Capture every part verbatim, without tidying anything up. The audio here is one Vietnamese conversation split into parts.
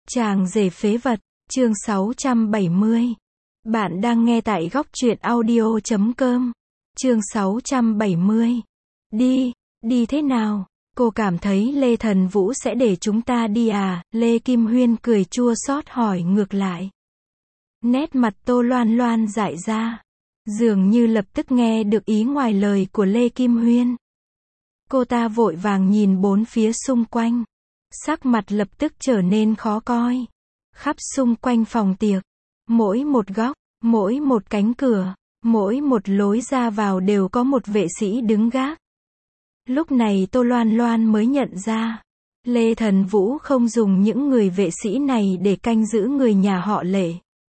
Chàng rể phế vật, chương sáu trăm bảy mươi. Bạn đang nghe tại góc truyện audio chấm com. Chương sáu trăm bảy mươi. Đi, đi thế nào? Cô cảm thấy Lê Thần Vũ sẽ để chúng ta đi à? Lê Kim Huyên cười chua xót hỏi ngược lại. Nét mặt Tô Loan Loan dại ra, dường như lập tức nghe được ý ngoài lời của Lê Kim Huyên. Cô ta vội vàng nhìn bốn phía xung quanh, sắc mặt lập tức trở nên khó coi. Khắp xung quanh phòng tiệc, mỗi một góc, mỗi một cánh cửa, mỗi một lối ra vào đều có một vệ sĩ đứng gác. Lúc này Tô Loan Loan mới nhận ra, Lê Thần Vũ không dùng những người vệ sĩ này để canh giữ người nhà họ Lệ,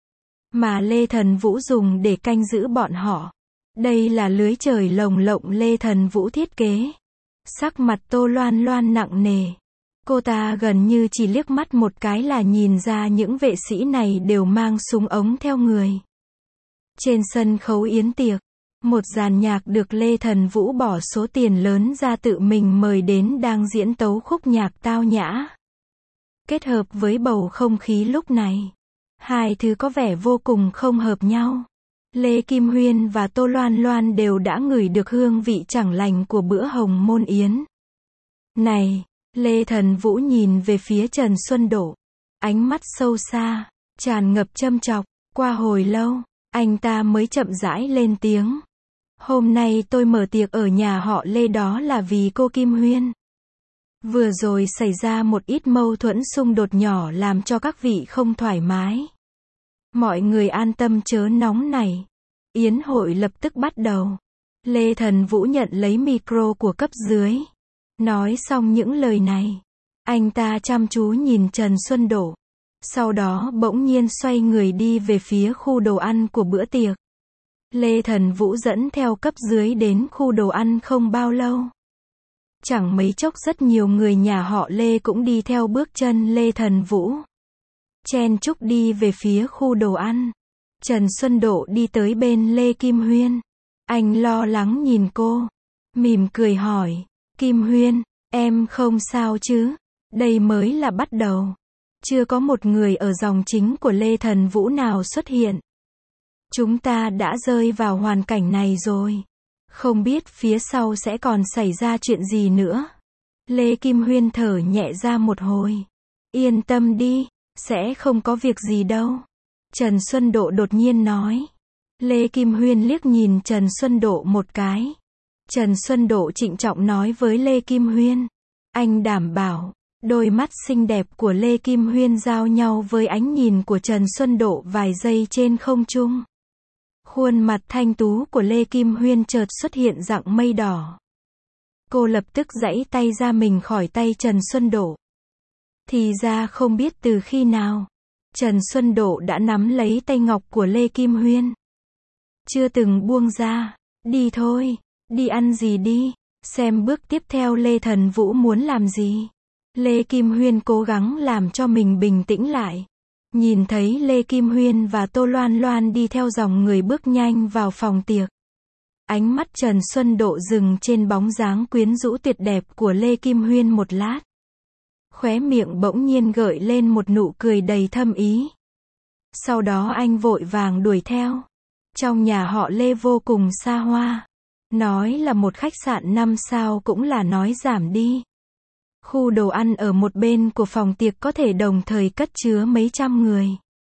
mà Lê Thần Vũ dùng để canh giữ bọn họ. Đây là lưới trời lồng lộng Lê Thần Vũ thiết kế. Sắc mặt Tô Loan Loan nặng nề. Cô ta gần như chỉ liếc mắt một cái là nhìn ra những vệ sĩ này đều mang súng ống theo người. Trên sân khấu yến tiệc, một dàn nhạc được Lê Thần Vũ bỏ số tiền lớn ra tự mình mời đến đang diễn tấu khúc nhạc tao nhã. Kết hợp với bầu không khí lúc này, hai thứ có vẻ vô cùng không hợp nhau. Lê Kim Huyên và Tô Loan Loan đều đã ngửi được hương vị chẳng lành của bữa hồng môn yến. Này, Lê Thần Vũ nhìn về phía Trần Xuân Đỗ, ánh mắt sâu xa, tràn ngập châm chọc. Qua hồi lâu, anh ta mới chậm rãi lên tiếng. Hôm nay tôi mở tiệc ở nhà họ Lê đó là vì cô Kim Huyên. Vừa rồi xảy ra một ít mâu thuẫn xung đột nhỏ làm cho các vị không thoải mái. Mọi người an tâm chớ nóng này. Yến hội lập tức bắt đầu. Lê Thần Vũ nhận lấy micro của cấp dưới. Nói xong những lời này, anh ta chăm chú nhìn Trần Xuân Đỗ. Sau đó bỗng nhiên xoay người đi về phía khu đồ ăn của bữa tiệc. Lê Thần Vũ dẫn theo cấp dưới đến khu đồ ăn không bao lâu. Chẳng mấy chốc rất nhiều người nhà họ Lê cũng đi theo bước chân Lê Thần Vũ, chen chúc đi về phía khu đồ ăn. Trần Xuân Đỗ đi tới bên Lê Kim Huyên. Anh lo lắng nhìn cô, mỉm cười hỏi, Kim Huyên, em không sao chứ? Đây mới là bắt đầu. Chưa có một người ở dòng chính của Lê Thần Vũ nào xuất hiện. Chúng ta đã rơi vào hoàn cảnh này rồi. Không biết phía sau sẽ còn xảy ra chuyện gì nữa. Lê Kim Huyên thở nhẹ ra một hồi. Yên tâm đi, sẽ không có việc gì đâu. Trần Xuân Đỗ đột nhiên nói. Lê Kim Huyên liếc nhìn Trần Xuân Đỗ một cái. Trần Xuân Đỗ trịnh trọng nói với Lê Kim Huyên. Anh đảm bảo. Đôi mắt xinh đẹp của Lê Kim Huyên giao nhau với ánh nhìn của Trần Xuân Đỗ vài giây trên không trung. Khuôn mặt thanh tú của Lê Kim Huyên chợt xuất hiện dạng mây đỏ. Cô lập tức giãy tay ra mình khỏi tay Trần Xuân Đỗ. Thì ra không biết từ khi nào, Trần Xuân Đỗ đã nắm lấy tay ngọc của Lê Kim Huyên. Chưa từng buông ra. Đi thôi, đi ăn gì đi, xem bước tiếp theo Lê Thần Vũ muốn làm gì. Lê Kim Huyên cố gắng làm cho mình bình tĩnh lại. Nhìn thấy Lê Kim Huyên và Tô Loan Loan đi theo dòng người bước nhanh vào phòng tiệc. Ánh mắt Trần Xuân Đỗ dừng trên bóng dáng quyến rũ tuyệt đẹp của Lê Kim Huyên một lát. Khóe miệng bỗng nhiên gợi lên một nụ cười đầy thâm ý. Sau đó anh vội vàng đuổi theo. Trong nhà họ Lê vô cùng xa hoa. Nói là một khách sạn năm sao cũng là nói giảm đi. Khu đồ ăn ở một bên của phòng tiệc có thể đồng thời cất chứa mấy trăm người.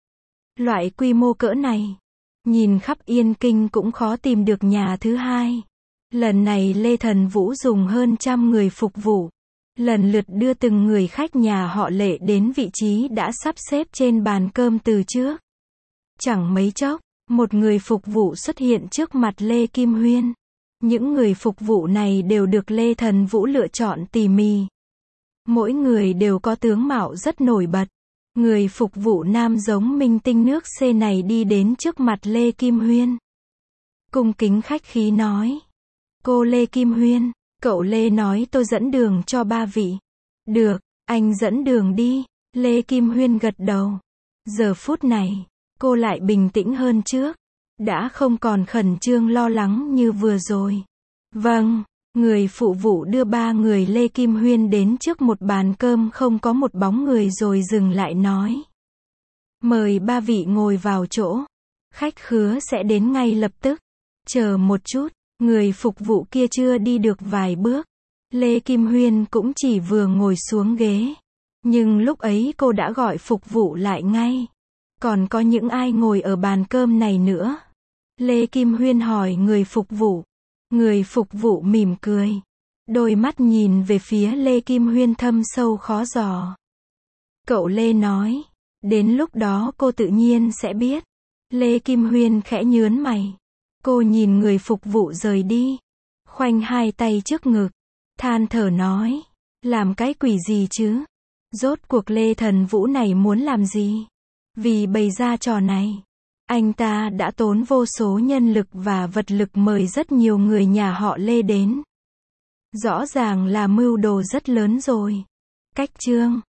Loại quy mô cỡ này, nhìn khắp Yên Kinh cũng khó tìm được nhà thứ hai. Lần này Lê Thần Vũ dùng hơn trăm người phục vụ, lần lượt đưa từng người khách nhà họ Lệ đến vị trí đã sắp xếp trên bàn cơm từ trước. Chẳng mấy chốc, một người phục vụ xuất hiện trước mặt Lê Kim Huyên. Những người phục vụ này đều được Lê Thần Vũ lựa chọn tỉ mỉ. Mỗi người đều có tướng mạo rất nổi bật. Người phục vụ nam giống minh tinh nước C này đi đến trước mặt Lê Kim Huyên. Cung kính khách khí nói. Cô Lê Kim Huyên, cậu Lê nói tôi dẫn đường cho ba vị. Được, anh dẫn đường đi. Lê Kim Huyên gật đầu. Giờ phút này, cô lại bình tĩnh hơn trước. Đã không còn khẩn trương lo lắng như vừa rồi. Vâng, Người phụ vụ đưa ba người Lê Kim Huyên đến trước một bàn cơm không có một bóng người rồi dừng lại nói. Mời ba vị ngồi vào chỗ. Khách khứa sẽ đến ngay lập tức. Chờ một chút, người phục vụ kia chưa đi được vài bước. Lê Kim Huyên cũng chỉ vừa ngồi xuống ghế. Nhưng lúc ấy cô đã gọi phục vụ lại ngay. Còn có những ai ngồi ở bàn cơm này nữa? Lê Kim Huyên hỏi người phục vụ. Người phục vụ mỉm cười. Đôi mắt nhìn về phía Lê Kim Huyên thâm sâu khó dò. Cậu Lê nói. Đến lúc đó cô tự nhiên sẽ biết. Lê Kim Huyên khẽ nhớn mày. Cô nhìn người phục vụ rời đi. Khoanh hai tay trước ngực. Than thở nói. Làm cái quỷ gì chứ? Rốt cuộc Lê Thần Vũ này muốn làm gì? Vì bày ra trò này, anh ta đã tốn vô số nhân lực và vật lực mời rất nhiều người nhà họ Lê đến. Rõ ràng là mưu đồ rất lớn rồi. Cách chương